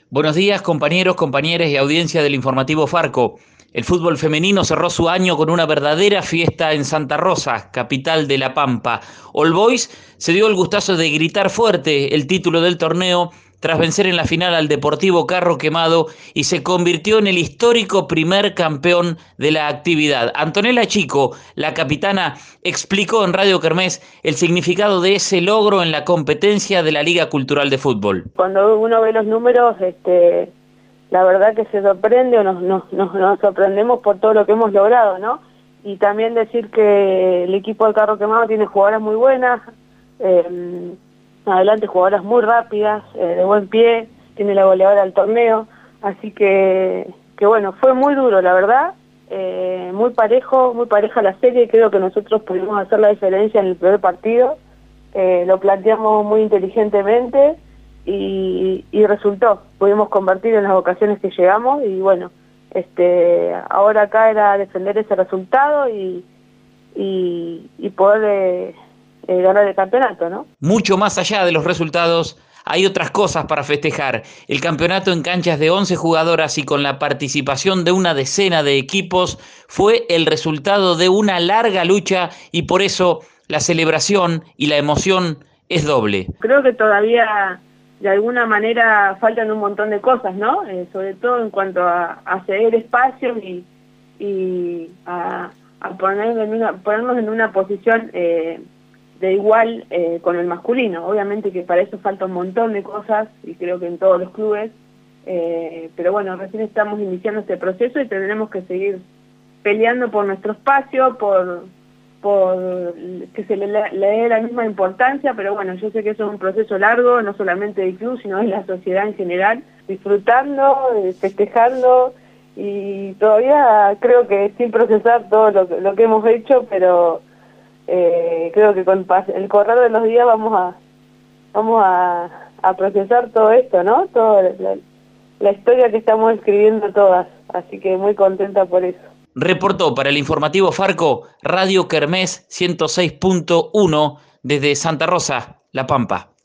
Buenos días, compañeros, compañeras y audiencia del informativo Farco. El fútbol femenino cerró su año con una verdadera fiesta en Santa Rosa, capital de La Pampa. All Boys se dio el gustazo de gritar fuerte el título del torneo tras vencer en la final al Deportivo Carro Quemado y se convirtió en el histórico primer campeón de la actividad. Antonella Chico, la capitana, explicó en Radio Kermés el significado de ese logro en la competencia de la Liga Cultural de Fútbol. Cuando uno ve los números, la verdad que se sorprende o nos sorprendemos por todo lo que hemos logrado, ¿no? Y también decir que el equipo del Carro Quemado tiene jugadoras muy buenas, adelante jugadoras muy rápidas, de buen pie, tiene la goleadora del torneo, así que bueno, fue muy duro, la verdad, muy pareja la serie, y creo que nosotros pudimos hacer la diferencia en el primer partido, lo planteamos muy inteligentemente, y resultó, pudimos convertir en las ocasiones que llegamos y bueno, ahora acá era defender ese resultado y poder ganar el campeonato, ¿no? Mucho más allá de los resultados, hay otras cosas para festejar. El campeonato en canchas de 11 jugadoras y con la participación de una decena de equipos fue el resultado de una larga lucha y por eso la celebración y la emoción es doble. Creo que todavía de alguna manera faltan un montón de cosas, ¿no? Sobre todo en cuanto a ceder espacios y a ponernos en una posición de igual con el masculino. Obviamente que para eso falta un montón de cosas y creo que en todos los clubes, pero bueno, recién estamos iniciando este proceso y tendremos que seguir peleando por nuestro espacio, por que se le dé la misma importancia, pero bueno, yo sé que eso es un proceso largo, no solamente del club, sino de la sociedad en general, disfrutando, festejando, y todavía creo que sin procesar todo lo que hemos hecho, pero creo que con el correr de los días vamos a procesar todo esto, ¿no? Toda la historia que estamos escribiendo todas, así que muy contenta por eso. Reportó para el informativo Farco, Radio Kermés 106.1 desde Santa Rosa, La Pampa.